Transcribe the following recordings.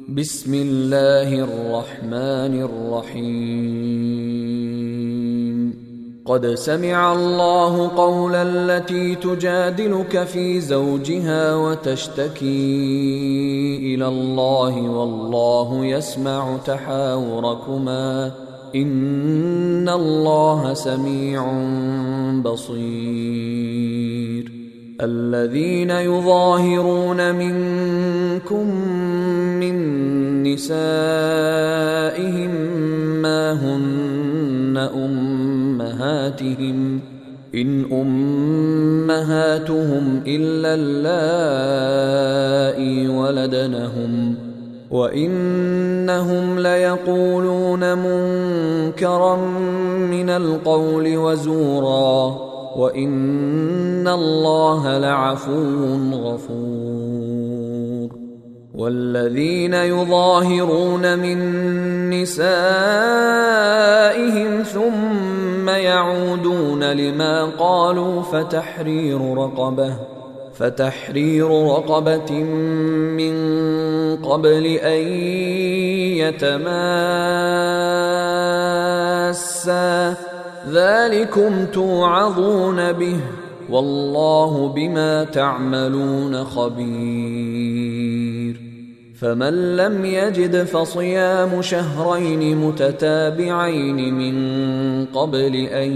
بسم الله الرحمن الرحيم قد سمع الله قول التي تجادلك في زوجها وتشتكي إلى الله والله يسمع تحاوركما إن الله سميع بصير الذين يظاهرون منكم من نسائهم ما هن أمهاتهم إن أمهاتهم إلا اللائي ولدنهم وإنهم ليقولون منكرا من القول وزورا وإن الله لعفو غفور والذين يظاهرون من نسائهم ثم يعودون لما قالوا فتحرير رقبة من قبل أن يتماسا ذلكم توعظون به والله بما تعملون خبير فمن لم يجد فصيام شهرين متتابعين من قبل أن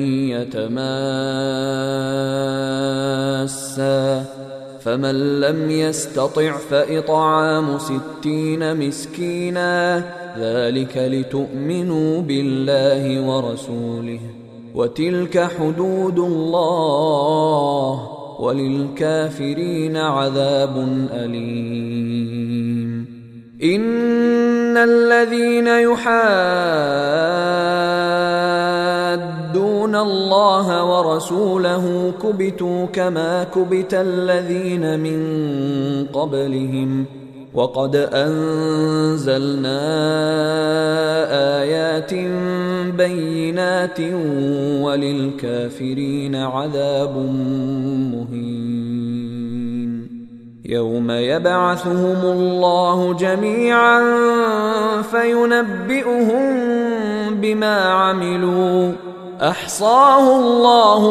يتماسا فمن لم يستطع فإطعام 60 مسكينا ذلك لتؤمنوا بالله ورسوله وتلك حدود الله وللكافرين عذاب أليم إن الذين يحادون الله ورسوله كبتوا كما كبت الذين من قبلهم وقد أنزلنا آيات بينات وللكافرين عذاب مهين يوم يبعثهم الله جميعا فينبئهم بما عملوا أحصاه الله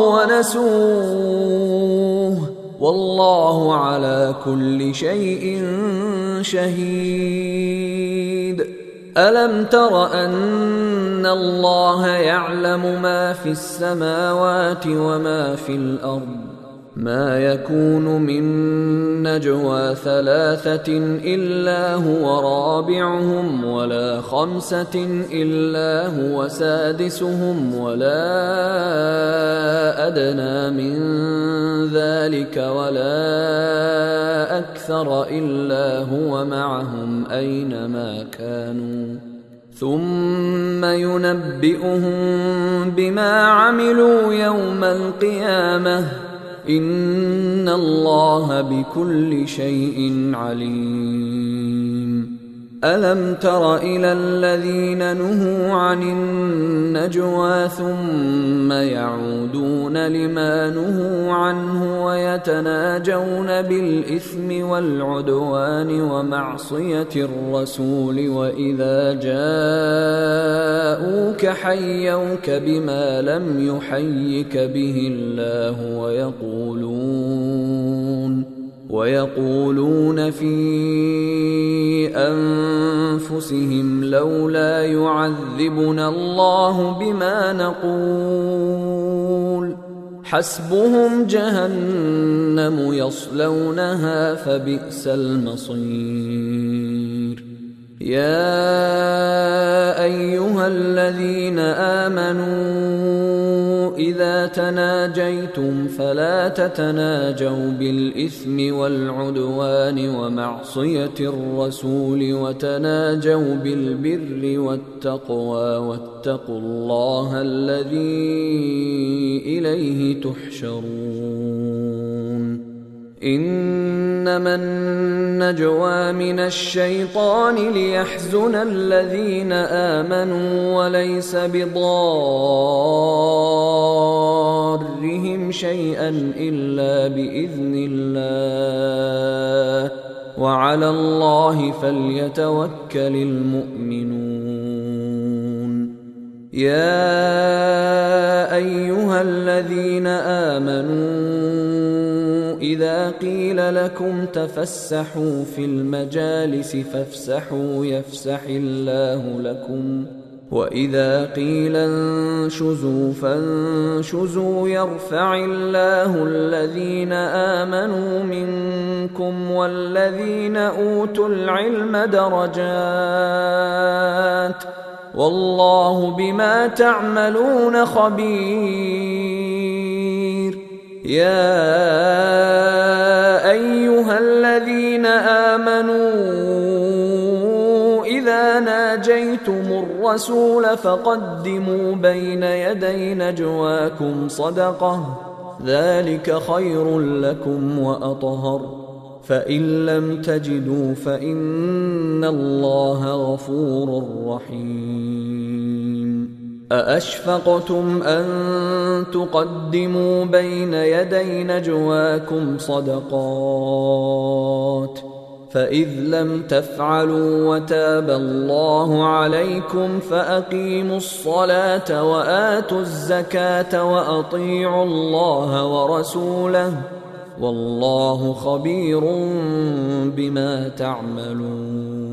ونسوه والله على كل شيء شهيد ألم تر أن الله يعلم ما في السماوات وما في الأرض ما يكون من نجوى 3 إلا هو رابعهم ولا 5 إلا هو سادسهم ولا أدنى من ذلك ولا أكثر إلا هو معهم أينما كانوا ثم ينبئهم بما عملوا يوم القيامة إن الله بكل شيء عليم ألم تر إلى الذين نهوا عن النجوى ثم يعودون لما نهوا عنه ويتناجون بالإثم والعدوان ومعصية الرسول وإذا جاءوك حيوك بما لم يحيك به الله ويقولون في أنفسهم لولا يعذبنا الله بما نقول حسبهم جهنم يصلونها فبئس المصير يا أيها الذين آمنوا إذا تناجيتم فلا تتناجوا بالإثم والعدوان ومعصية الرسول وتناجوا بالبر والتقوى واتقوا الله الذي إليه تحشرون إنما النجوى من الشيطان ليحزن الذين آمنوا وليس بضارهم شيئا إلا بإذن الله وعلى الله فليتوكل المؤمنون. يا أيها الذين آمنوا إذا قيل لكم تفسحوا في المجالس فافسحوا يفسح الله لكم، وإذا قيل انشزوا فانشزوا يرفع الله الذين آمنوا منكم والذين أوتوا العلم درجات، والله بما تعملون خبير. يا أيها الذين آمنوا إذا ناجيتم الرسول فقدموا بين يدي نجواكم صدقة، ذلك خير لكم وأطهر، فإن لم تجدوا فإن الله غفور رحيم. أأشفقتم أن تقدموا بين يدي نجواكم صدقات، فإذ لم تفعلوا وتاب الله عليكم فأقيموا الصلاة وآتوا الزكاة وأطيعوا الله ورسوله، والله خبير بما تعملون.